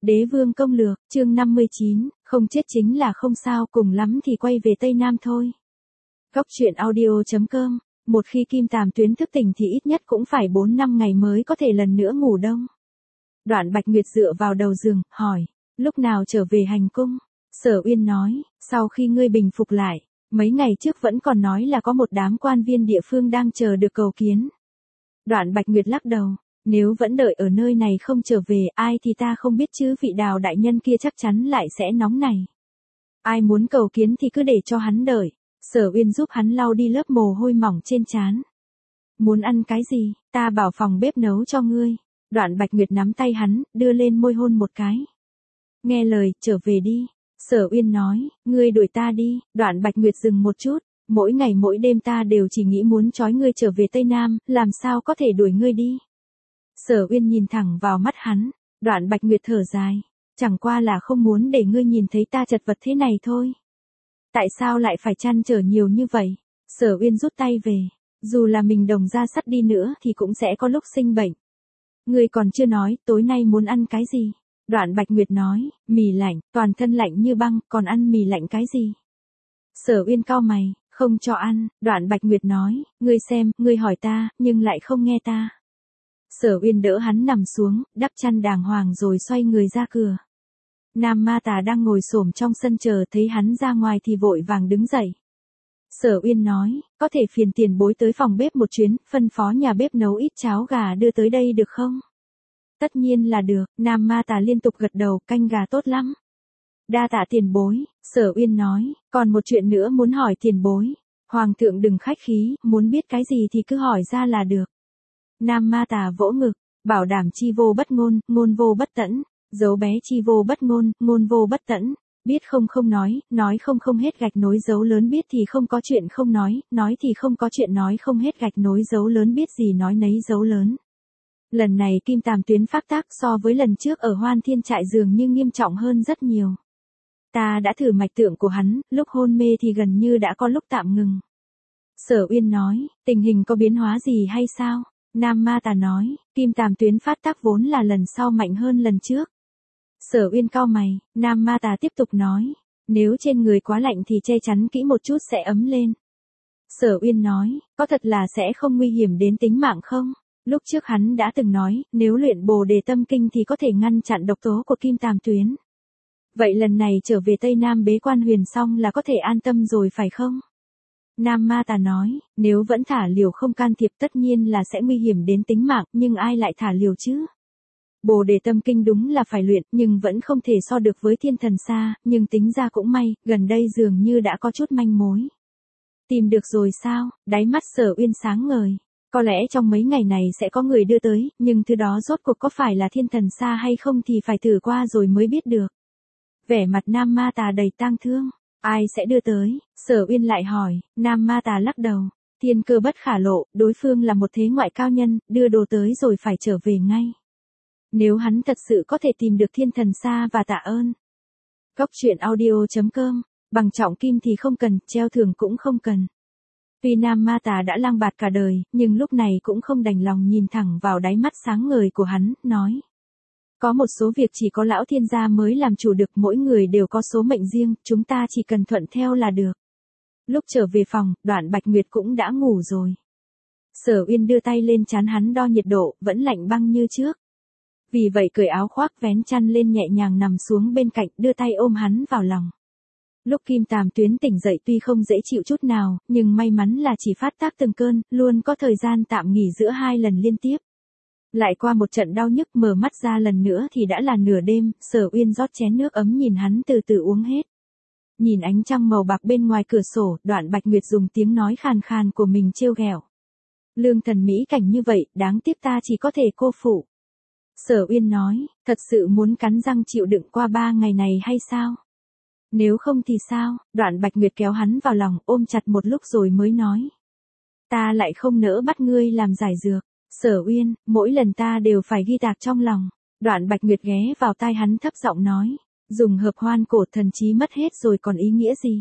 Đế vương công lược, chương 59, không chết chính là không sao, cùng lắm thì quay về Tây Nam thôi. Góc truyện audio.com, một khi Kim Tàm Tuyến thức tỉnh thì ít nhất cũng phải 4-5 ngày mới có thể lần nữa ngủ đông. Đoạn Bạch Nguyệt dựa vào đầu giường, hỏi, lúc nào trở về hành cung? Sở Uyên nói, sau khi ngươi bình phục lại, mấy ngày trước vẫn còn nói là có một đám quan viên địa phương đang chờ được cầu kiến. Đoạn Bạch Nguyệt lắc đầu. Nếu vẫn đợi ở nơi này không trở về ai thì ta không biết chứ, vị Đào đại nhân kia chắc chắn lại sẽ nóng này. Ai muốn cầu kiến thì cứ để cho hắn đợi. Sở Uyên giúp hắn lau đi lớp mồ hôi mỏng trên trán. Muốn ăn cái gì, ta bảo phòng bếp nấu cho ngươi. Đoạn Bạch Nguyệt nắm tay hắn, đưa lên môi hôn một cái. Nghe lời, trở về đi. Sở Uyên nói, ngươi đuổi ta đi. Đoạn Bạch Nguyệt dừng một chút. Mỗi ngày mỗi đêm ta đều chỉ nghĩ muốn trói ngươi trở về Tây Nam, làm sao có thể đuổi ngươi đi. Sở Uyên nhìn thẳng vào mắt hắn, Đoạn Bạch Nguyệt thở dài, chẳng qua là không muốn để ngươi nhìn thấy ta chật vật thế này thôi. Tại sao lại phải trăn trở nhiều như vậy? Sở Uyên rút tay về, dù là mình đồng ra sắt đi nữa thì cũng sẽ có lúc sinh bệnh. Ngươi còn chưa nói, tối nay muốn ăn cái gì? Đoạn Bạch Nguyệt nói, mì lạnh, toàn thân lạnh như băng, còn ăn mì lạnh cái gì? Sở Uyên cau mày, không cho ăn. Đoạn Bạch Nguyệt nói, ngươi xem, ngươi hỏi ta, nhưng lại không nghe ta. Sở Uyên đỡ hắn nằm xuống, đắp chăn đàng hoàng rồi xoay người ra cửa. Nam Ma Tà đang ngồi xổm trong sân chờ thấy hắn ra ngoài thì vội vàng đứng dậy. Sở Uyên nói, có thể phiền tiền bối tới phòng bếp một chuyến, phân phó nhà bếp nấu ít cháo gà đưa tới đây được không? Tất nhiên là được. Nam Ma Tà liên tục gật đầu, canh gà tốt lắm. Đa tạ tiền bối. Sở Uyên nói, còn một chuyện nữa muốn hỏi tiền bối. Hoàng thượng đừng khách khí, muốn biết cái gì thì cứ hỏi ra là được. Nam Ma Tà vỗ ngực, bảo đảm chi vô bất ngôn, ngôn vô bất tẫn, dấu bé chi vô bất ngôn, ngôn vô bất tẫn, biết không không nói không không hết gạch nối dấu lớn, biết thì không có chuyện không nói thì không có chuyện, nói không hết gạch nối dấu lớn, biết gì nói nấy dấu lớn. Lần này Kim Tàm Tuyến phát tác so với lần trước ở Hoan Thiên Trại dường như nghiêm trọng hơn rất nhiều. Ta đã thử mạch tượng của hắn, lúc hôn mê thì gần như đã có lúc tạm ngừng. Sở Uyên nói, tình hình có biến hóa gì hay sao? Nam Ma Tà nói, Kim Tàm Tuyến phát tác vốn là lần sau mạnh hơn lần trước. Sở Uyên cau mày, Nam Ma Tà tiếp tục nói, nếu trên người quá lạnh thì che chắn kỹ một chút sẽ ấm lên. Sở Uyên nói, có thật là sẽ không nguy hiểm đến tính mạng không? Lúc trước hắn đã từng nói, nếu luyện Bồ Đề Tâm Kinh thì có thể ngăn chặn độc tố của Kim Tàm Tuyến. Vậy lần này trở về Tây Nam bế quan huyền xong là có thể an tâm rồi phải không? Nam Ma Tà nói, nếu vẫn thả liều không can thiệp tất nhiên là sẽ nguy hiểm đến tính mạng, nhưng ai lại thả liều chứ? Bồ Đề Tâm Kinh đúng là phải luyện, nhưng vẫn không thể so được với Thiên Thần Sa, nhưng tính ra cũng may, gần đây dường như đã có chút manh mối. Tìm được rồi sao? Đáy mắt Sở Uyên sáng ngời. Có lẽ trong mấy ngày này sẽ có người đưa tới, nhưng thứ đó rốt cuộc có phải là Thiên Thần Sa hay không thì phải thử qua rồi mới biết được. Vẻ mặt Nam Ma Tà đầy tang thương. Ai sẽ đưa tới? Sở Uyên lại hỏi. Nam Ma Tà lắc đầu. Thiên Cơ bất khả lộ, đối phương là một thế ngoại cao nhân, đưa đồ tới rồi phải trở về ngay. Nếu hắn thật sự có thể tìm được Thiên Thần Sa và tạ ơn. Góc truyện audio.com, bằng trọng kim thì không cần, treo thưởng cũng không cần. Tuy Nam Ma Tà đã lang bạt cả đời, nhưng lúc này cũng không đành lòng nhìn thẳng vào đáy mắt sáng ngời của hắn, nói. Có một số việc chỉ có lão thiên gia mới làm chủ được, mỗi người đều có số mệnh riêng, chúng ta chỉ cần thuận theo là được. Lúc trở về phòng, Đoạn Bạch Nguyệt cũng đã ngủ rồi. Sở Uyên đưa tay lên trán hắn đo nhiệt độ, vẫn lạnh băng như trước. Vì vậy cởi áo khoác vén chăn lên nhẹ nhàng nằm xuống bên cạnh, đưa tay ôm hắn vào lòng. Lúc Kim Tàm Tuyến tỉnh dậy tuy không dễ chịu chút nào, nhưng may mắn là chỉ phát tác từng cơn, luôn có thời gian tạm nghỉ giữa 2 lần liên tiếp. Lại qua một trận đau nhức, mở mắt ra lần nữa thì đã là nửa đêm. Sở Uyên rót chén nước ấm nhìn hắn từ từ uống hết. Nhìn ánh trăng màu bạc bên ngoài cửa sổ, Đoạn Bạch Nguyệt dùng tiếng nói khàn khàn của mình trêu ghẹo. Lương thần mỹ cảnh như vậy, đáng tiếc ta chỉ có thể cô phụ. Sở Uyên nói, thật sự muốn cắn răng chịu đựng qua 3 ngày này hay sao? Nếu không thì sao? Đoạn Bạch Nguyệt kéo hắn vào lòng, ôm chặt một lúc rồi mới nói. Ta lại không nỡ bắt ngươi làm giải dược. Sở Uyên, mỗi lần ta đều phải ghi tạc trong lòng. Đoạn Bạch Nguyệt ghé vào tai hắn thấp giọng nói. Dùng hợp hoan cổ thần trí mất hết rồi còn ý nghĩa gì?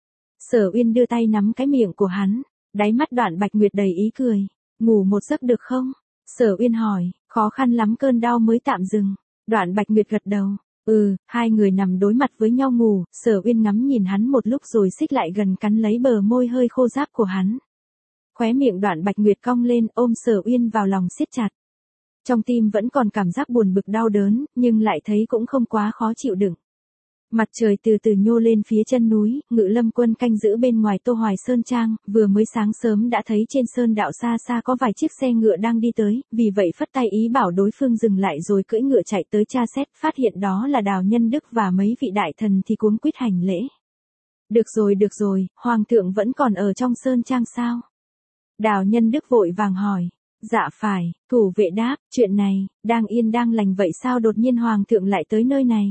Sở Uyên đưa tay nắm cái miệng của hắn. Đáy mắt Đoạn Bạch Nguyệt đầy ý cười. Ngủ một giấc được không? Sở Uyên hỏi, khó khăn lắm cơn đau mới tạm dừng. Đoạn Bạch Nguyệt gật đầu. Hai người nằm đối mặt với nhau ngủ, Sở Uyên ngắm nhìn hắn một lúc rồi xích lại gần cắn lấy bờ môi hơi khô ráp của hắn. Khóe miệng Đoạn Bạch Nguyệt cong lên ôm Sở Uyên vào lòng siết chặt. Trong tim vẫn còn cảm giác buồn bực đau đớn, nhưng lại thấy cũng không quá khó chịu đựng. Mặt trời từ từ nhô lên phía chân núi, Ngự Lâm Quân canh giữ bên ngoài Tô Hoài Sơn Trang, vừa mới sáng sớm đã thấy trên sơn đạo xa xa có vài chiếc xe ngựa đang đi tới, vì vậy phất tay ý bảo đối phương dừng lại rồi cưỡi ngựa chạy tới tra xét, phát hiện đó là Đào Nhân Đức và mấy vị đại thần thì cuống quýt hành lễ. Được rồi, Hoàng thượng vẫn còn ở trong sơn trang sao? Đào Nhân Đức vội vàng hỏi. Dạ phải, thủ vệ đáp, chuyện này, đang yên đang lành vậy sao đột nhiên Hoàng thượng lại tới nơi này?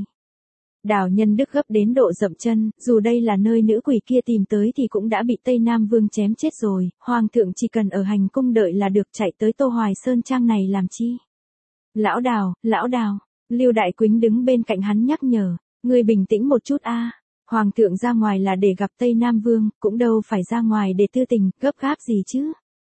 Đào Nhân Đức gấp đến độ dậm chân, dù đây là nơi nữ quỷ kia tìm tới thì cũng đã bị Tây Nam Vương chém chết rồi, Hoàng thượng chỉ cần ở hành cung đợi là được, chạy tới Tô Hoài Sơn Trang này làm chi? Lão Đào, Lưu Đại Quýnh đứng bên cạnh hắn nhắc nhở, ngươi bình tĩnh một chút a. Hoàng thượng ra ngoài là để gặp Tây Nam Vương, cũng đâu phải ra ngoài để tư tình, gấp gáp gì chứ?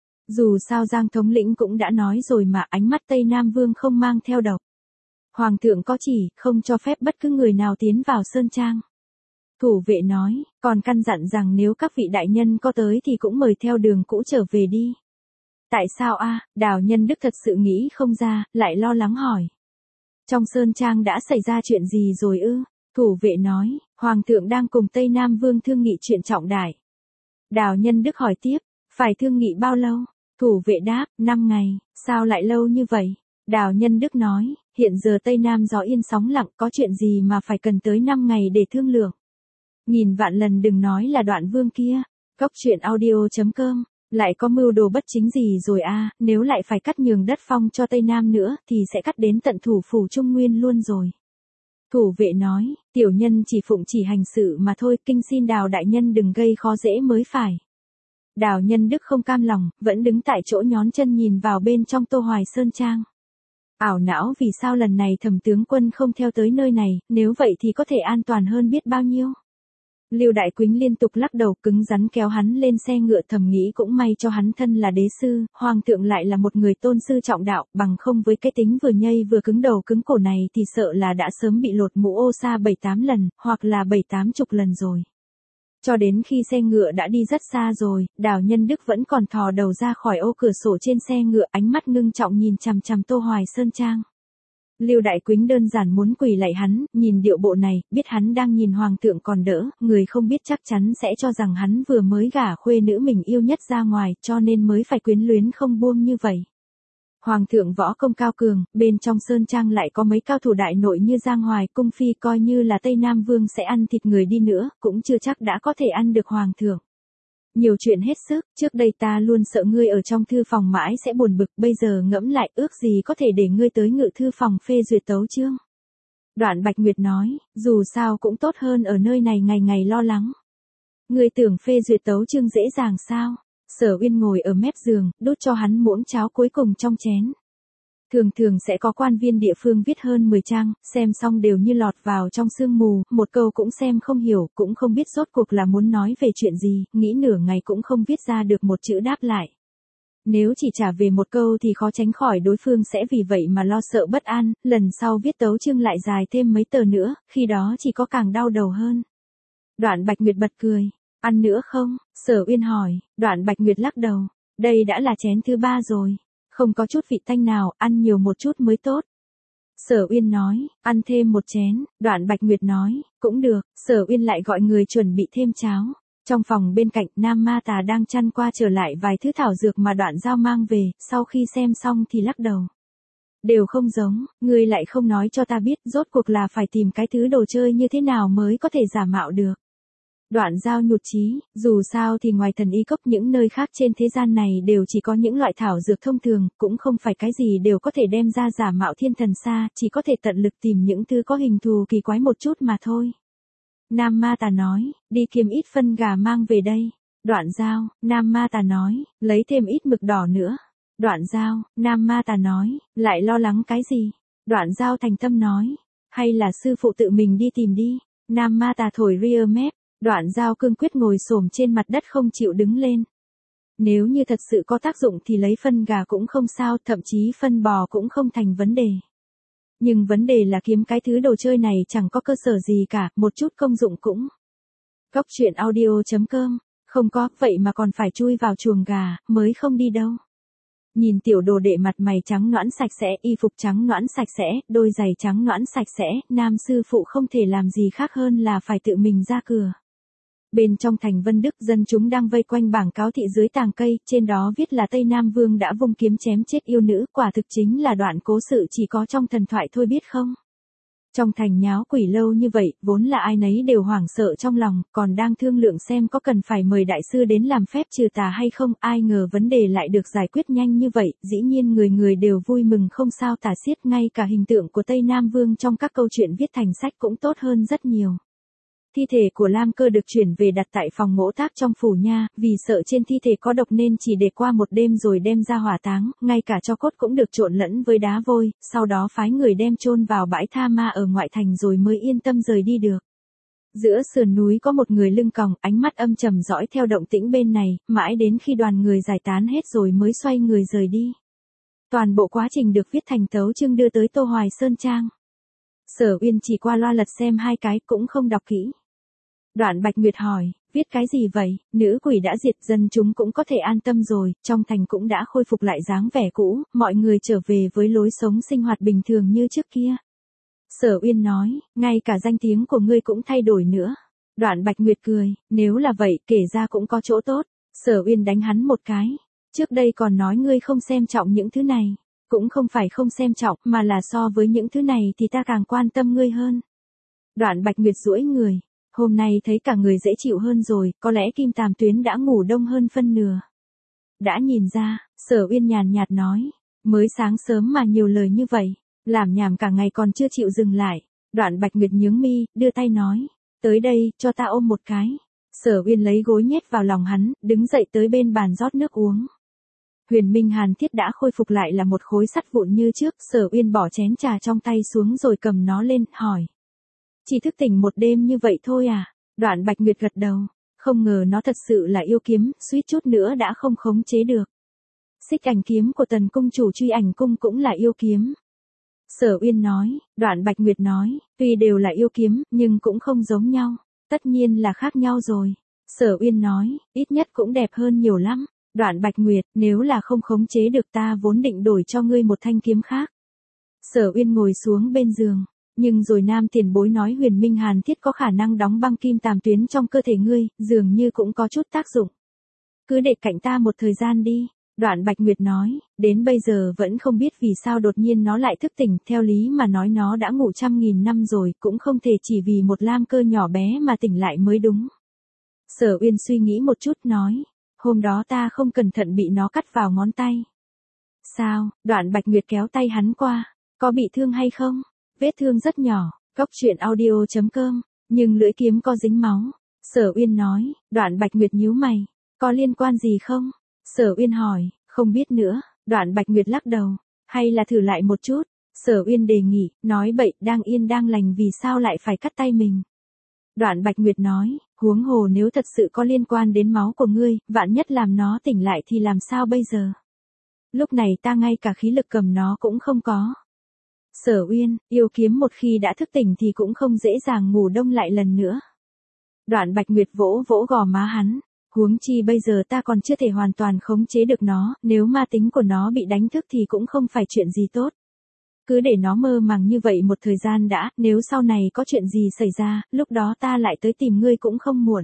Dù sao Giang thống lĩnh cũng đã nói rồi mà, ánh mắt Tây Nam Vương không mang theo độc. Hoàng thượng có chỉ, không cho phép bất cứ người nào tiến vào sơn trang. Thủ vệ nói, còn căn dặn rằng nếu các vị đại nhân có tới thì cũng mời theo đường cũ trở về đi. Tại sao a? Đào Nhân Đức thật sự nghĩ không ra, lại lo lắng hỏi. Trong sơn trang đã xảy ra chuyện gì rồi ư? Thủ vệ nói, Hoàng thượng đang cùng Tây Nam Vương thương nghị chuyện trọng đại. Đào Nhân Đức hỏi tiếp, phải thương nghị bao lâu? Thủ vệ đáp, 5 ngày, sao lại lâu như vậy? Đào Nhân Đức nói, hiện giờ Tây Nam gió yên sóng lặng, có chuyện gì mà phải cần tới 5 ngày để thương lượng. Nghìn vạn lần đừng nói là Đoạn Vương kia. Góc truyện audio.com, lại có mưu đồ bất chính gì rồi a? Nếu lại phải cắt nhường đất phong cho Tây Nam nữa thì sẽ cắt đến tận thủ phủ Trung Nguyên luôn rồi. Thủ vệ nói, tiểu nhân chỉ phụng chỉ hành sự mà thôi, kinh xin Đào đại nhân đừng gây khó dễ mới phải. Đào Nhân Đức không cam lòng, vẫn đứng tại chỗ nhón chân nhìn vào bên trong Tô Hoài Sơn Trang. Ảo não vì sao lần này Thẩm tướng quân không theo tới nơi này, nếu vậy thì có thể an toàn hơn biết bao nhiêu. Lưu Đại Quýnh liên tục lắc đầu, cứng rắn kéo hắn lên xe ngựa, thầm nghĩ cũng may cho hắn thân là đế sư, Hoàng thượng lại là một người tôn sư trọng đạo, bằng không với cái tính vừa nhây vừa cứng đầu cứng cổ này thì sợ là đã sớm bị lột mũ ô sa 7-8 lần, hoặc là 7-80 lần rồi. Cho đến khi xe ngựa đã đi rất xa rồi, Đào Nhân Đức vẫn còn thò đầu ra khỏi ô cửa sổ trên xe ngựa, ánh mắt ngưng trọng nhìn chằm chằm Tô Hoài Sơn Trang. Lưu Đại Quýnh đơn giản muốn quỳ lạy hắn, nhìn điệu bộ này, biết hắn đang nhìn Hoàng thượng còn đỡ, người không biết chắc chắn sẽ cho rằng hắn vừa mới gả khuê nữ mình yêu nhất ra ngoài, cho nên mới phải quyến luyến không buông như vậy. Hoàng thượng võ công cao cường, bên trong sơn trang lại có mấy cao thủ đại nội như Giang Hoài, Cung Phi, coi như là Tây Nam Vương sẽ ăn thịt người đi nữa, cũng chưa chắc đã có thể ăn được Hoàng thượng. Nhiều chuyện hết sức, trước đây ta luôn sợ ngươi ở trong thư phòng mãi sẽ buồn bực, bây giờ ngẫm lại ước gì có thể để ngươi tới Ngự thư phòng phê duyệt tấu chương. Đoạn Bạch Nguyệt nói, dù sao cũng tốt hơn ở nơi này ngày ngày lo lắng. Ngươi tưởng phê duyệt tấu chương dễ dàng sao? Sở Uyên ngồi ở mép giường, đút cho hắn muỗng cháo cuối cùng trong chén. Thường thường sẽ có quan viên địa phương viết hơn 10 trang, xem xong đều như lọt vào trong sương mù, một câu cũng xem không hiểu, cũng không biết rốt cuộc là muốn nói về chuyện gì, nghĩ nửa ngày cũng không viết ra được một chữ đáp lại. Nếu chỉ trả về một câu thì khó tránh khỏi đối phương sẽ vì vậy mà lo sợ bất an, lần sau viết tấu chương lại dài thêm mấy tờ nữa, khi đó chỉ có càng đau đầu hơn. Đoạn Bạch Nguyệt bật cười. Ăn nữa không? Sở Uyên hỏi. Đoạn Bạch Nguyệt lắc đầu. Đây đã là chén thứ 3 rồi. Không có chút vị tanh nào, ăn nhiều một chút mới tốt. Sở Uyên nói, ăn thêm một chén. Đoạn Bạch Nguyệt nói, cũng được. Sở Uyên lại gọi người chuẩn bị thêm cháo. Trong phòng bên cạnh, Nam Ma Tà đang chăn qua trở lại vài thứ thảo dược mà Đoạn Giao mang về, sau khi xem xong thì lắc đầu. Đều không giống, ngươi lại không nói cho ta biết rốt cuộc là phải tìm cái thứ đồ chơi như thế nào mới có thể giả mạo được. Đoạn Giao nhụt chí, dù sao thì ngoài Thần Y Cốc những nơi khác trên thế gian này đều chỉ có những loại thảo dược thông thường, cũng không phải cái gì đều có thể đem ra giả mạo thiên thần xa, chỉ có thể tận lực tìm những thứ có hình thù kỳ quái một chút mà thôi. Nam Ma Tà nói, đi kiếm ít phân gà mang về đây. Đoạn Giao, Nam Ma Tà nói, lấy thêm ít mực đỏ nữa. Đoạn Giao, Nam Ma Tà nói, lại lo lắng cái gì? Đoạn Giao thành tâm nói, hay là sư phụ tự mình đi tìm đi. Nam Ma Tà thổi ria mép. Đoạn Giao cương quyết ngồi xổm trên mặt đất không chịu đứng lên. Nếu như thật sự có tác dụng thì lấy phân gà cũng không sao, thậm chí phân bò cũng không thành vấn đề. Nhưng vấn đề là kiếm cái thứ đồ chơi này chẳng có cơ sở gì cả, một chút công dụng cũng. Góc truyện audio.com, không có, vậy mà còn phải chui vào chuồng gà, mới không đi đâu. Nhìn tiểu đồ đệ mặt mày trắng nõn sạch sẽ, y phục trắng nõn sạch sẽ, đôi giày trắng nõn sạch sẽ, nam sư phụ không thể làm gì khác hơn là phải tự mình ra cửa. Bên trong thành Vân Đức, dân chúng đang vây quanh bảng cáo thị dưới tàng cây, trên đó viết là Tây Nam Vương đã vung kiếm chém chết yêu nữ, quả thực chính là đoạn cố sự chỉ có trong thần thoại thôi biết không. Trong thành nháo quỷ lâu như vậy, vốn là ai nấy đều hoảng sợ trong lòng, còn đang thương lượng xem có cần phải mời đại sư đến làm phép trừ tà hay không, ai ngờ vấn đề lại được giải quyết nhanh như vậy, dĩ nhiên người người đều vui mừng không sao tả xiết, ngay cả hình tượng của Tây Nam Vương trong các câu chuyện viết thành sách cũng tốt hơn rất nhiều. Thi thể của Lam Cơ được chuyển về đặt tại phòng mỗ tháp trong phủ nha, vì sợ trên thi thể có độc nên chỉ để qua một đêm rồi đem ra hỏa táng, ngay cả tro cốt cũng được trộn lẫn với đá vôi, sau đó phái người đem chôn vào bãi tha ma ở ngoại thành rồi mới yên tâm rời đi được. Giữa sườn núi có một người lưng còng, ánh mắt âm trầm dõi theo động tĩnh bên này, mãi đến khi đoàn người giải tán hết rồi mới xoay người rời đi. Toàn bộ quá trình được viết thành tấu chương đưa tới Tô Hoài Sơn Trang. Sở Uyên chỉ qua loa lật xem 2 cái cũng không đọc kỹ. Đoạn Bạch Nguyệt hỏi, viết cái gì vậy, nữ quỷ đã diệt, dân chúng cũng có thể an tâm rồi, trong thành cũng đã khôi phục lại dáng vẻ cũ, mọi người trở về với lối sống sinh hoạt bình thường như trước kia. Sở Uyên nói, ngay cả danh tiếng của ngươi cũng thay đổi nữa. Đoạn Bạch Nguyệt cười, nếu là vậy kể ra cũng có chỗ tốt. Sở Uyên đánh hắn một cái. Trước đây còn nói ngươi không xem trọng những thứ này. Cũng không phải không xem trọng mà là so với những thứ này thì ta càng quan tâm ngươi hơn. Đoạn Bạch Nguyệt duỗi người. Hôm nay thấy cả người dễ chịu hơn rồi, có lẽ Kim Tàm Tuyến đã ngủ đông hơn phân nửa. Đã nhìn ra, Sở Uyên nhàn nhạt nói. Mới sáng sớm mà nhiều lời như vậy. Làm nhảm cả ngày còn chưa chịu dừng lại. Đoạn Bạch Nguyệt nhướng mi, đưa tay nói. Tới đây, cho ta ôm một cái. Sở Uyên lấy gối nhét vào lòng hắn, đứng dậy tới bên bàn rót nước uống. Huyền Minh Hàn Thiết đã khôi phục lại là một khối sắt vụn như trước. Sở Uyên bỏ chén trà trong tay xuống rồi cầm nó lên, hỏi. Chỉ thức tỉnh một đêm như vậy thôi à? Đoạn Bạch Nguyệt gật đầu. Không ngờ nó thật sự là yêu kiếm, suýt chút nữa đã không khống chế được. Xích ảnh kiếm của Tần cung chủ Truy Ảnh cung cũng là yêu kiếm. Sở Uyên nói, Đoạn Bạch Nguyệt nói, tuy đều là yêu kiếm, nhưng cũng không giống nhau. Tất nhiên là khác nhau rồi. Sở Uyên nói, ít nhất cũng đẹp hơn nhiều lắm. Đoạn Bạch Nguyệt, nếu là không khống chế được ta vốn định đổi cho ngươi một thanh kiếm khác. Sở Uyên ngồi xuống bên giường. Nhưng rồi nam tiền bối nói Huyền Minh Hàn Thiết có khả năng đóng băng Kim Tàm Tuyến trong cơ thể ngươi, dường như cũng có chút tác dụng. Cứ để cạnh ta một thời gian đi. Đoạn Bạch Nguyệt nói, đến bây giờ vẫn không biết vì sao đột nhiên nó lại thức tỉnh, theo lý mà nói nó đã ngủ 100.000 năm rồi, cũng không thể chỉ vì một Lam Cơ nhỏ bé mà tỉnh lại mới đúng. Sở Uyên suy nghĩ một chút nói, hôm đó ta không cẩn thận bị nó cắt vào ngón tay. Sao? Đoạn Bạch Nguyệt kéo tay hắn qua, có bị thương hay không? Vết thương rất nhỏ. Góc truyện audio.com, nhưng lưỡi kiếm có dính máu. Sở Uyên nói. Đoạn Bạch Nguyệt nhíu mày, có liên quan gì không? Sở Uyên hỏi, không biết nữa. Đoạn Bạch Nguyệt lắc đầu, hay là thử lại một chút. Sở Uyên đề nghị, nói bậy, đang yên đang lành vì sao lại phải cắt tay mình. Đoạn Bạch Nguyệt nói, huống hồ nếu thật sự có liên quan đến máu của ngươi, vạn nhất làm nó tỉnh lại thì làm sao bây giờ? Lúc này ta ngay cả khí lực cầm nó cũng không có. Sở Uyên, yêu kiếm một khi đã thức tỉnh thì cũng không dễ dàng ngủ đông lại lần nữa. Đoạn Bạch Nguyệt vỗ vỗ gò má hắn. Huống chi bây giờ ta còn chưa thể hoàn toàn khống chế được nó, nếu ma tính của nó bị đánh thức thì cũng không phải chuyện gì tốt. Cứ để nó mơ màng như vậy một thời gian đã, nếu sau này có chuyện gì xảy ra, lúc đó ta lại tới tìm ngươi cũng không muộn.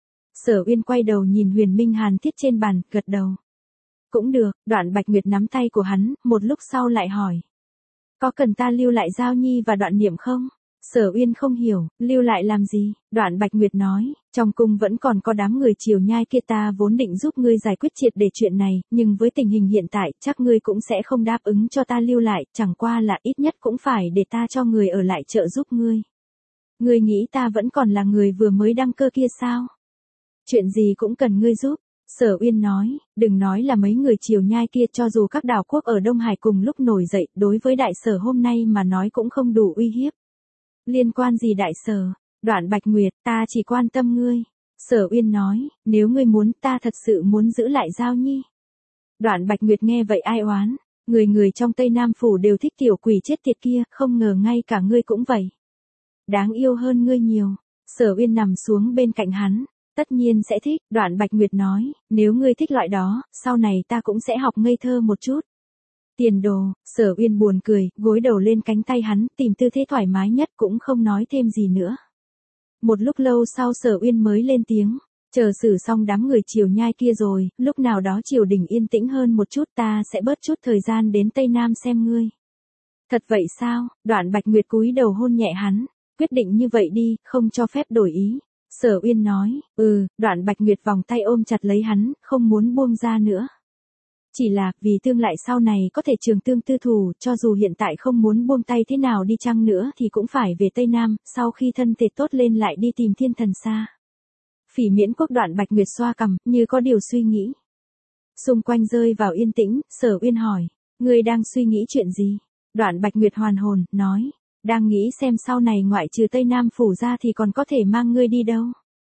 Sở Uyên quay đầu nhìn Huyền Minh Hàn Thiết trên bàn, gật đầu. Cũng được. Đoạn Bạch Nguyệt nắm tay của hắn, một lúc sau lại hỏi. Có cần ta lưu lại Giao Nhi và Đoạn Niệm không? Sở Uyên không hiểu, lưu lại làm gì? Đoạn Bạch Nguyệt nói, trong cung vẫn còn có đám người Triều Nhai kia, ta vốn định giúp ngươi giải quyết triệt để chuyện này, nhưng với tình hình hiện tại, chắc ngươi cũng sẽ không đáp ứng cho ta lưu lại, chẳng qua là ít nhất cũng phải để ta cho người ở lại trợ giúp ngươi. Ngươi nghĩ ta vẫn còn là người vừa mới đăng cơ kia sao? Chuyện gì cũng cần ngươi giúp. Sở Uyên nói, đừng nói là mấy người Triều Nhai kia, cho dù các đảo quốc ở Đông Hải cùng lúc nổi dậy, đối với đại sở hôm nay mà nói cũng không đủ uy hiếp. Liên quan gì đại sở? Đoạn Bạch Nguyệt, ta chỉ quan tâm ngươi. Sở Uyên nói, nếu ngươi muốn, ta thật sự muốn giữ lại Giao Nhi. Đoạn Bạch Nguyệt nghe vậy ai oán. Người người trong Tây Nam Phủ đều thích tiểu quỷ chết tiệt kia, không ngờ ngay cả ngươi cũng vậy. Đáng yêu hơn ngươi nhiều. Sở Uyên nằm xuống bên cạnh hắn. Tất nhiên sẽ thích, Đoạn Bạch Nguyệt nói, nếu ngươi thích loại đó, sau này ta cũng sẽ học ngây thơ một chút. Tiền đồ, Sở Uyên buồn cười, gối đầu lên cánh tay hắn, tìm tư thế thoải mái nhất cũng không nói thêm gì nữa. Một lúc lâu sau Sở Uyên mới lên tiếng, chờ xử xong đám người Triều Nhai kia rồi, lúc nào đó triều đình yên tĩnh hơn một chút ta sẽ bớt chút thời gian đến Tây Nam xem ngươi. Thật vậy sao? Đoạn Bạch Nguyệt cúi đầu hôn nhẹ hắn, quyết định như vậy đi, không cho phép đổi ý. Sở Uyên nói, Đoạn Bạch Nguyệt vòng tay ôm chặt lấy hắn, không muốn buông ra nữa. Chỉ là, vì tương lai sau này có thể trường tương tư thù, cho dù hiện tại không muốn buông tay thế nào đi chăng nữa thì cũng phải về Tây Nam, sau khi thân thể tốt lên lại đi tìm Thiên Thần Sa. Phỉ Miễn Quốc. Đoạn Bạch Nguyệt xoa cằm, như có điều suy nghĩ. Xung quanh rơi vào yên tĩnh, Sở Uyên hỏi, ngươi đang suy nghĩ chuyện gì? Đoạn Bạch Nguyệt hoàn hồn, nói, đang nghĩ xem sau này ngoại trừ Tây Nam Phủ ra thì còn có thể mang ngươi đi đâu.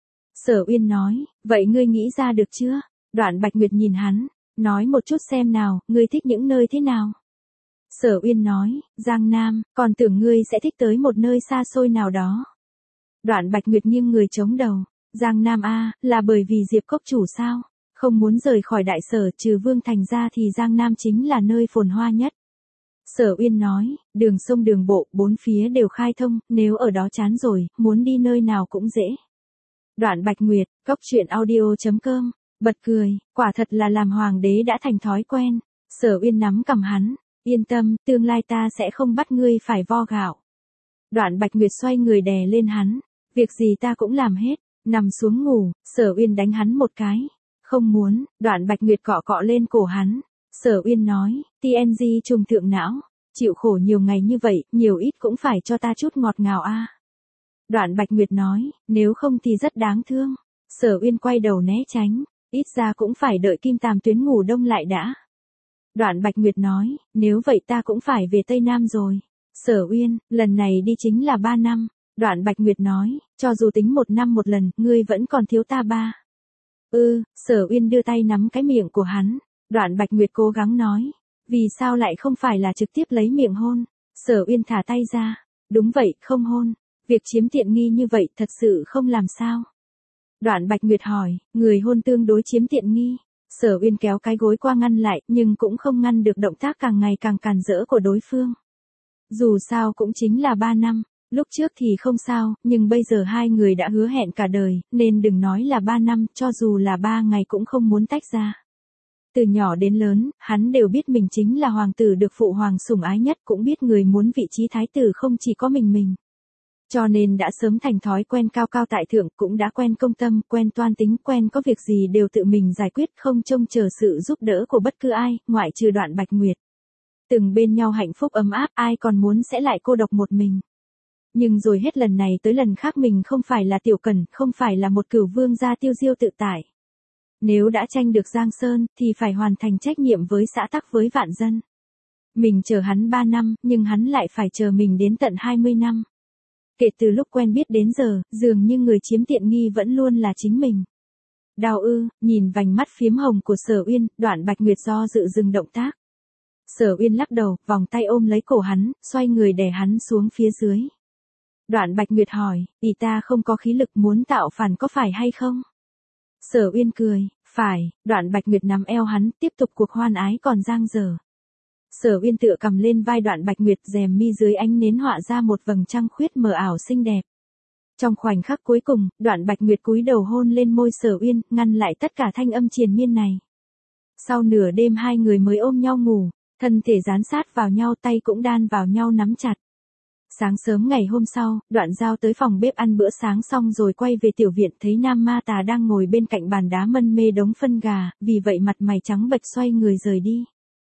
Sở Uyên nói, vậy ngươi nghĩ ra được chưa? Đoạn Bạch Nguyệt nhìn hắn, nói một chút xem nào, ngươi thích những nơi thế nào? Sở Uyên nói, Giang Nam, còn tưởng ngươi sẽ thích tới một nơi xa xôi nào đó. Đoạn Bạch Nguyệt nghiêng người chống đầu, Giang Nam a, là bởi vì Diệp Cốc chủ sao? Không muốn rời khỏi đại sở, trừ Vương Thành ra thì Giang Nam chính là nơi phồn hoa nhất. Sở Uyên nói, đường sông đường bộ, bốn phía đều khai thông, nếu ở đó chán rồi, muốn đi nơi nào cũng dễ. Đoạn Bạch Nguyệt, goctruyện.audio.com, bật cười, quả thật là làm hoàng đế đã thành thói quen. Sở Uyên nắm cầm hắn, yên tâm, tương lai ta sẽ không bắt ngươi phải vo gạo. Đoạn Bạch Nguyệt xoay người đè lên hắn, việc gì ta cũng làm hết, nằm xuống ngủ. Sở Uyên đánh hắn một cái, không muốn. Đoạn Bạch Nguyệt cọ cọ lên cổ hắn. Sở Uyên nói, TNG trùng thượng não, chịu khổ nhiều ngày như vậy, nhiều ít cũng phải cho ta chút ngọt ngào a. Đoạn Bạch Nguyệt nói, nếu không thì rất đáng thương. Sở Uyên quay đầu né tránh, ít ra cũng phải đợi Kim Tàm Tuyến ngủ đông lại đã. Đoạn Bạch Nguyệt nói, nếu vậy ta cũng phải về Tây Nam rồi. Sở Uyên, lần này đi chính là 3 năm. Đoạn Bạch Nguyệt nói, cho dù tính 1 năm một lần, ngươi vẫn còn thiếu ta 3. Sở Uyên đưa tay nắm cái miệng của hắn. Đoạn Bạch Nguyệt cố gắng nói, vì sao lại không phải là trực tiếp lấy miệng hôn? Sở Uyên thả tay ra, đúng vậy, không hôn. Việc chiếm tiện nghi như vậy thật sự không làm sao? Đoạn Bạch Nguyệt hỏi, người hôn tương đối chiếm tiện nghi. Sở Uyên kéo cái gối qua ngăn lại, nhưng cũng không ngăn được động tác càng ngày càng càn rỡ của đối phương. Dù sao cũng chính là 3 năm, lúc trước thì không sao, nhưng bây giờ hai người đã hứa hẹn cả đời, nên đừng nói là 3 năm, cho dù là 3 ngày cũng không muốn tách ra. Từ nhỏ đến lớn, hắn đều biết mình chính là hoàng tử được phụ hoàng sủng ái nhất, cũng biết người muốn vị trí thái tử không chỉ có mình. Cho nên đã sớm thành thói quen cao cao tại thượng, cũng đã quen công tâm, quen toan tính, quen có việc gì đều tự mình giải quyết, không trông chờ sự giúp đỡ của bất cứ ai, ngoại trừ Đoạn Bạch Nguyệt. Từng bên nhau hạnh phúc ấm áp, ai còn muốn sẽ lại cô độc một mình. Nhưng rồi hết lần này tới lần khác mình không phải là Tiểu Cẩn, không phải là một cửu vương gia tiêu diêu tự tại. Nếu đã tranh được Giang Sơn, thì phải hoàn thành trách nhiệm với xã tắc với vạn dân. Mình chờ hắn 3 năm, nhưng hắn lại phải chờ mình đến tận 20 năm. Kể từ lúc quen biết đến giờ, dường như người chiếm tiện nghi vẫn luôn là chính mình. Đau nhìn vành mắt phiếm hồng của Sở Uyên, Đoạn Bạch Nguyệt do dự dừng động tác. Sở Uyên lắc đầu, vòng tay ôm lấy cổ hắn, xoay người đè hắn xuống phía dưới. Đoạn Bạch Nguyệt hỏi, ý ta không có khí lực muốn tạo phản có phải hay không? Sở Uyên cười, phải. Đoạn Bạch Nguyệt nắm eo hắn, tiếp tục cuộc hoan ái còn dang dở. Sở Uyên tựa cầm lên vai Đoạn Bạch Nguyệt, rèm mi dưới ánh nến họa ra một vầng trăng khuyết mờ ảo xinh đẹp. Trong khoảnh khắc cuối cùng, Đoạn Bạch Nguyệt cúi đầu hôn lên môi Sở Uyên, ngăn lại tất cả thanh âm triền miên này. Sau nửa đêm hai người mới ôm nhau ngủ, thân thể dán sát vào nhau, tay cũng đan vào nhau nắm chặt. Sáng sớm ngày hôm sau, Đoạn Giao tới phòng bếp ăn bữa sáng xong rồi quay về tiểu viện, thấy Nam Ma Tà đang ngồi bên cạnh bàn đá mân mê đống phân gà, vì vậy mặt mày trắng bệch xoay người rời đi.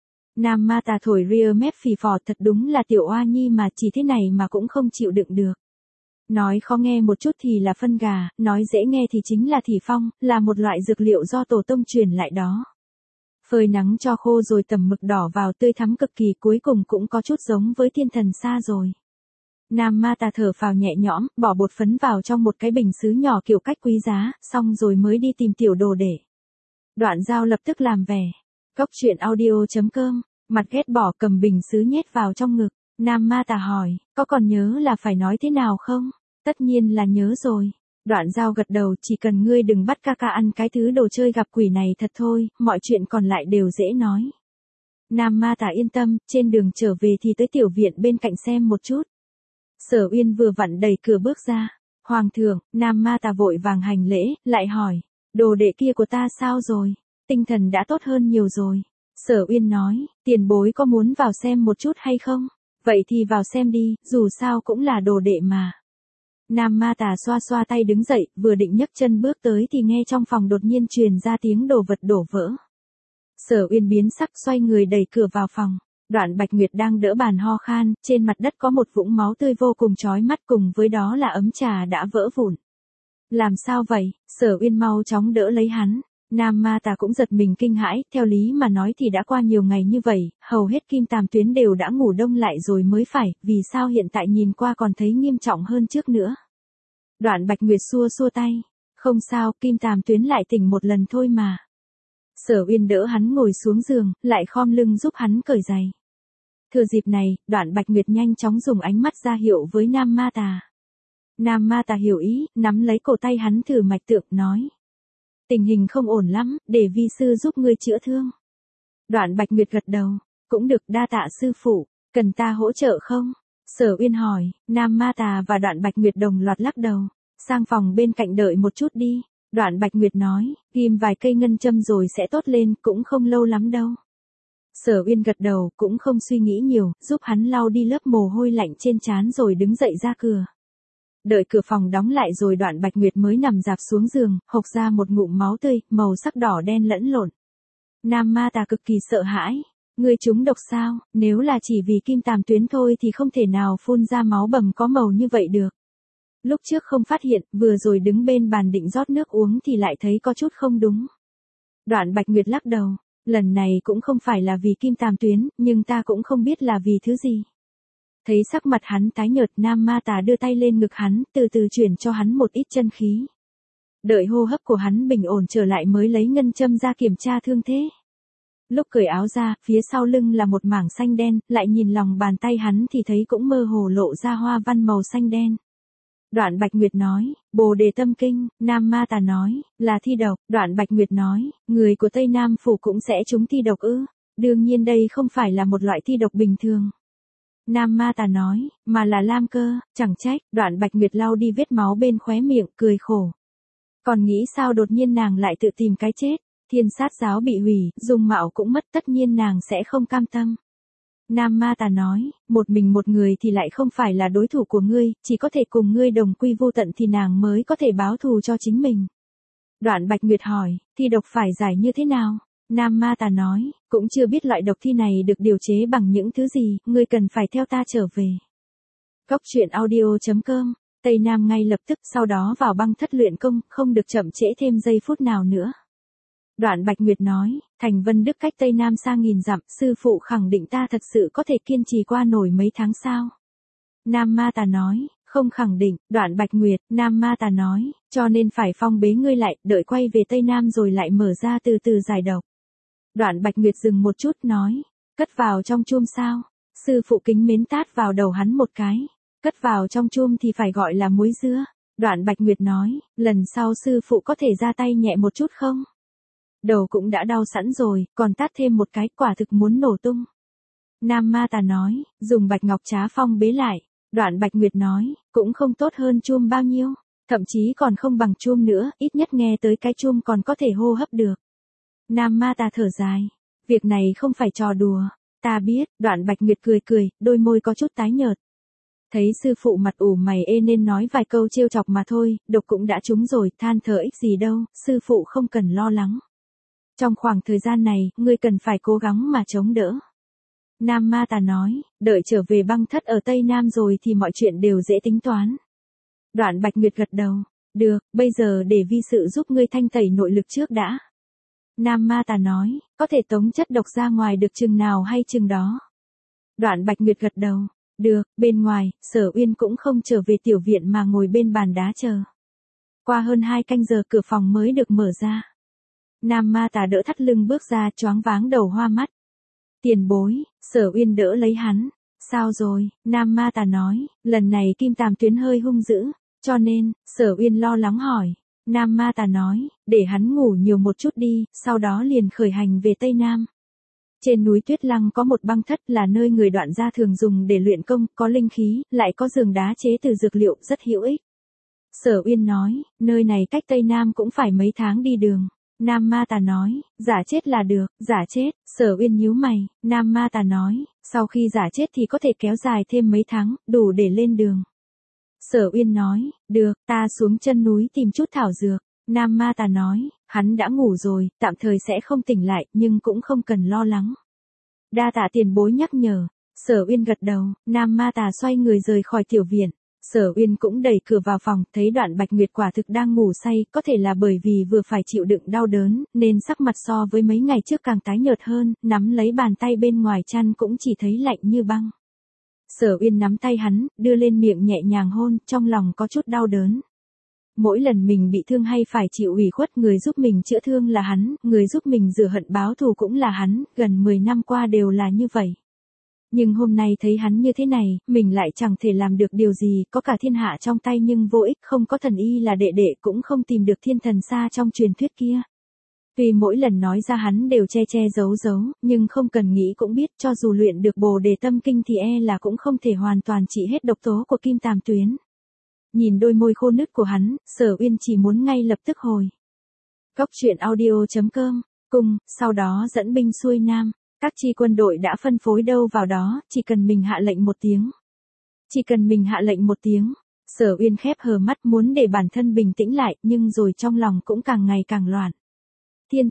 Nam Ma Tà thổi ria mép phì phò, thật đúng là tiểu oa nhi mà, chỉ thế này mà cũng không chịu đựng được. Nói khó nghe một chút thì là phân gà, nói dễ nghe thì chính là thỉ phong, là một loại dược liệu do tổ tông truyền lại đó. Phơi nắng cho khô rồi tẩm mực đỏ vào, tươi thắm cực kỳ, cuối cùng cũng có chút giống với Thiên Thần Sa rồi. Nam Ma Tà thở phào nhẹ nhõm, bỏ bột phấn vào trong một cái bình sứ nhỏ kiểu cách quý giá, xong rồi mới đi tìm tiểu đồ để. Đoạn Giao lập tức làm vẻ. Goctruyện.audio.com Mặt ghét bỏ cầm bình sứ nhét vào trong ngực. Nam Ma Tà hỏi, có còn nhớ là phải nói thế nào không? Tất nhiên là nhớ rồi. Đoạn Giao gật đầu, chỉ cần ngươi đừng bắt ca ca ăn cái thứ đồ chơi gặp quỷ này thật thôi, mọi chuyện còn lại đều dễ nói. Nam Ma Tà yên tâm, trên đường trở về thì tới tiểu viện bên cạnh xem một chút. Sở Uyên vừa vặn đẩy cửa bước ra. Hoàng thượng, Nam Ma Tà vội vàng hành lễ, lại hỏi, đồ đệ kia của ta sao rồi? Tinh thần đã tốt hơn nhiều rồi. Sở Uyên nói, tiền bối có muốn vào xem một chút hay không? Vậy thì vào xem đi, dù sao cũng là đồ đệ mà. Nam Ma Tà xoa xoa tay đứng dậy, vừa định nhấc chân bước tới thì nghe trong phòng đột nhiên truyền ra tiếng đồ vật đổ vỡ. Sở Uyên biến sắc xoay người đẩy cửa vào phòng. Đoạn Bạch Nguyệt đang đỡ bàn ho khan, trên mặt đất có một vũng máu tươi vô cùng chói mắt, cùng với đó là ấm trà đã vỡ vụn. Làm sao vậy? Sở Uyên mau chóng đỡ lấy hắn. Nam Ma Tà cũng giật mình kinh hãi, theo lý mà nói thì đã qua nhiều ngày như vậy, hầu hết kim tàm tuyến đều đã ngủ đông lại rồi mới phải, vì sao hiện tại nhìn qua còn thấy nghiêm trọng hơn trước nữa. Đoạn Bạch Nguyệt xua xua tay, không sao, kim tàm tuyến lại tỉnh một lần thôi mà. Sở Uyên đỡ hắn ngồi xuống giường, lại khom lưng giúp hắn cởi giày. Thừa dịp này, Đoạn Bạch Nguyệt nhanh chóng dùng ánh mắt ra hiệu với Nam Ma Tà. Nam Ma Tà hiểu ý, nắm lấy cổ tay hắn thử mạch tượng, nói. Tình hình không ổn lắm, để vi sư giúp ngươi chữa thương. Đoạn Bạch Nguyệt gật đầu, cũng được, đa tạ sư phụ, cần ta hỗ trợ không? Sở Uyên hỏi. Nam Ma Tà và Đoạn Bạch Nguyệt đồng loạt lắc đầu, sang phòng bên cạnh đợi một chút đi. Đoạn Bạch Nguyệt nói, ghim vài cây ngân châm rồi sẽ tốt lên, cũng không lâu lắm đâu. Sở Uyên gật đầu, cũng không suy nghĩ nhiều, giúp hắn lau đi lớp mồ hôi lạnh trên trán rồi đứng dậy ra cửa. Đợi cửa phòng đóng lại rồi Đoạn Bạch Nguyệt mới nằm dạp xuống giường, hộc ra một ngụm máu tươi, màu sắc đỏ đen lẫn lộn. Nam Ma Tà cực kỳ sợ hãi. Ngươi trúng độc sao? Nếu là chỉ vì kim tàm tuyến thôi thì không thể nào phun ra máu bầm có màu như vậy được. Lúc trước không phát hiện, vừa rồi đứng bên bàn định rót nước uống thì lại thấy có chút không đúng. Đoạn Bạch Nguyệt lắc đầu, lần này cũng không phải là vì kim tàm tuyến, nhưng ta cũng không biết là vì thứ gì. Thấy sắc mặt hắn tái nhợt, Nam Ma Tà đưa tay lên ngực hắn, từ từ chuyển cho hắn một ít chân khí. Đợi hô hấp của hắn bình ổn trở lại mới lấy ngân châm ra kiểm tra thương thế. Lúc cởi áo ra, phía sau lưng là một mảng xanh đen, lại nhìn lòng bàn tay hắn thì thấy cũng mơ hồ lộ ra hoa văn màu xanh đen. Đoạn Bạch Nguyệt nói, Bồ Đề Tâm Kinh. Nam Ma Tà nói, là thi độc. Đoạn Bạch Nguyệt nói, người của Tây Nam Phủ cũng sẽ trúng thi độc ư? Đương nhiên đây không phải là một loại thi độc bình thường. Nam Ma Tà nói, mà là lam cơ, chẳng trách. Đoạn Bạch Nguyệt lau đi vết máu bên khóe miệng, cười khổ. Còn nghĩ sao đột nhiên nàng lại tự tìm cái chết? Thiên Sát giáo bị hủy, dung mạo cũng mất, tất nhiên nàng sẽ không cam tâm. Nam Ma Tà nói, một mình một người thì lại không phải là đối thủ của ngươi, chỉ có thể cùng ngươi đồng quy vô tận thì nàng mới có thể báo thù cho chính mình. Đoạn Bạch Nguyệt hỏi, thi độc phải giải như thế nào? Nam Ma Tà nói, cũng chưa biết loại độc thi này được điều chế bằng những thứ gì, ngươi cần phải theo ta trở về. Cốc truyện audio.com, Tây Nam ngay lập tức, sau đó vào băng thất luyện công, không được chậm trễ thêm giây phút nào nữa. Đoạn Bạch Nguyệt nói, Thành Vân Đức cách Tây Nam xa nghìn dặm, sư phụ khẳng định ta thật sự có thể kiên trì qua nổi mấy tháng sao? Nam Ma Tà nói, không khẳng định. Đoạn Bạch Nguyệt. Nam Ma Tà nói, cho nên phải phong bế ngươi lại, đợi quay về Tây Nam rồi lại mở ra từ từ giải độc. Đoạn Bạch Nguyệt dừng một chút nói, cất vào trong chum sao? Sư phụ kính mến tát vào đầu hắn một cái, cất vào trong chum thì phải gọi là muối dưa. Đoạn Bạch Nguyệt nói, lần sau sư phụ có thể ra tay nhẹ một chút không? Đầu cũng đã đau sẵn rồi, còn tát thêm một cái, quả thực muốn nổ tung. Nam Ma Tà nói, dùng bạch ngọc trá phong bế lại. Đoạn Bạch Nguyệt nói, cũng không tốt hơn chum bao nhiêu, thậm chí còn không bằng chum nữa, ít nhất nghe tới cái chum còn có thể hô hấp được. Nam Ma Tà thở dài, việc này không phải trò đùa, ta biết. Đoạn Bạch Nguyệt cười cười, đôi môi có chút tái nhợt. Thấy sư phụ mặt ủ mày ê nên nói vài câu trêu chọc mà thôi, độc cũng đã trúng rồi, than thở ích gì đâu, sư phụ không cần lo lắng. Trong khoảng thời gian này, ngươi cần phải cố gắng mà chống đỡ. Nam Ma Tà nói, đợi trở về băng thất ở Tây Nam rồi thì mọi chuyện đều dễ tính toán. Đoạn Bạch Nguyệt gật đầu, được, bây giờ để vi sự giúp ngươi thanh tẩy nội lực trước đã. Nam Ma Tà nói, có thể tống chất độc ra ngoài được chừng nào hay chừng đó. Đoạn Bạch Nguyệt gật đầu, được. Bên ngoài, Sở Uyên cũng không trở về tiểu viện mà ngồi bên bàn đá chờ. Qua hơn 2 canh giờ cửa phòng mới được mở ra. Nam Ma Tà đỡ thắt lưng bước ra, choáng váng đầu hoa mắt. Tiền bối, Sở Uyên đỡ lấy hắn. Sao rồi, Nam Ma Tà nói, lần này kim tàm tuyến hơi hung dữ, cho nên, Sở Uyên lo lắng hỏi. Nam Ma Tà nói, để hắn ngủ nhiều một chút đi, sau đó liền khởi hành về Tây Nam. Trên núi Tuyết Lăng có một băng thất là nơi người Đoạn gia thường dùng để luyện công, có linh khí, lại có giường đá chế từ dược liệu rất hữu ích. Sở Uyên nói, nơi này cách Tây Nam cũng phải mấy tháng đi đường. Nam Ma Tà nói, giả chết là được, giả chết. Sở Uyên nhíu mày. Nam Ma Tà nói, sau khi giả chết thì có thể kéo dài thêm mấy tháng, đủ để lên đường. Sở Uyên nói, được, ta xuống chân núi tìm chút thảo dược. Nam Ma Tà nói, hắn đã ngủ rồi, tạm thời sẽ không tỉnh lại, nhưng cũng không cần lo lắng. Đa tạ tiền bối nhắc nhở. Sở Uyên gật đầu. Nam Ma Tà xoay người rời khỏi tiểu viện. Sở Uyên cũng đẩy cửa vào phòng, thấy Đoạn Bạch Nguyệt quả thực đang ngủ say, có thể là bởi vì vừa phải chịu đựng đau đớn, nên sắc mặt so với mấy ngày trước càng tái nhợt hơn, nắm lấy bàn tay bên ngoài chăn cũng chỉ thấy lạnh như băng. Sở Uyên nắm tay hắn, đưa lên miệng nhẹ nhàng hôn, trong lòng có chút đau đớn. Mỗi lần mình bị thương hay phải chịu ủy khuất, người giúp mình chữa thương là hắn, người giúp mình rửa hận báo thù cũng là hắn, gần 10 năm qua đều là như vậy. Nhưng hôm nay thấy hắn như thế này, mình lại chẳng thể làm được điều gì, có cả thiên hạ trong tay nhưng vô ích, không có thần y là đệ đệ cũng không tìm được thiên thần xa trong truyền thuyết kia. Tuy mỗi lần nói ra hắn đều che che giấu giấu, nhưng không cần nghĩ cũng biết cho dù luyện được Bồ Đề Tâm Kinh thì là cũng không thể hoàn toàn trị hết độc tố của kim tàm tuyến. Nhìn đôi môi khô nứt của hắn, Sở Uyên chỉ muốn ngay lập tức hồi. Góc truyện audio.com, cùng, sau đó dẫn binh xuôi nam. Các chi quân đội đã phân phối đâu vào đó, chỉ cần mình hạ lệnh một tiếng. Chỉ cần mình hạ lệnh một tiếng. Sở Uyên khép hờ mắt muốn để bản thân bình tĩnh lại, nhưng rồi trong lòng cũng càng ngày càng loạn. Thiên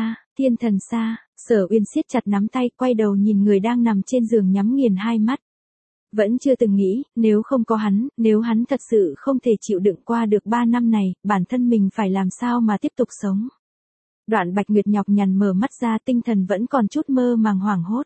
thần xa, Sở Uyên siết chặt nắm tay, quay đầu nhìn người đang nằm trên giường nhắm nghiền hai mắt. Vẫn chưa từng nghĩ, nếu không có hắn, nếu hắn thật sự không thể chịu đựng qua được 3 năm này, bản thân mình phải làm sao mà tiếp tục sống. Đoạn Bạch Nguyệt nhọc nhằn mở mắt ra, tinh thần vẫn còn chút mơ màng hoảng hốt.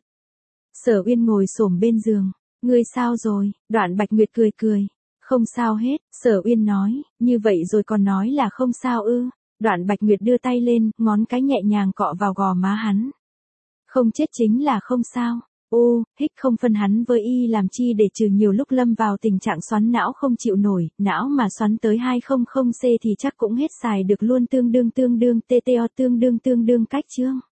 Sở Uyên ngồi xổm bên giường. Ngươi sao rồi? Đoạn Bạch Nguyệt cười cười. Không sao hết, Sở Uyên nói, như vậy rồi còn nói là không sao ư. Đoạn Bạch Nguyệt đưa tay lên, ngón cái nhẹ nhàng cọ vào gò má hắn. Không chết chính là không sao. Hích không phân hắn với y làm chi để trừ nhiều lúc lâm vào tình trạng xoắn não không chịu nổi, não mà xoắn tới 200C thì chắc cũng hết xài được luôn, tương đương TTO tương đương cách chương.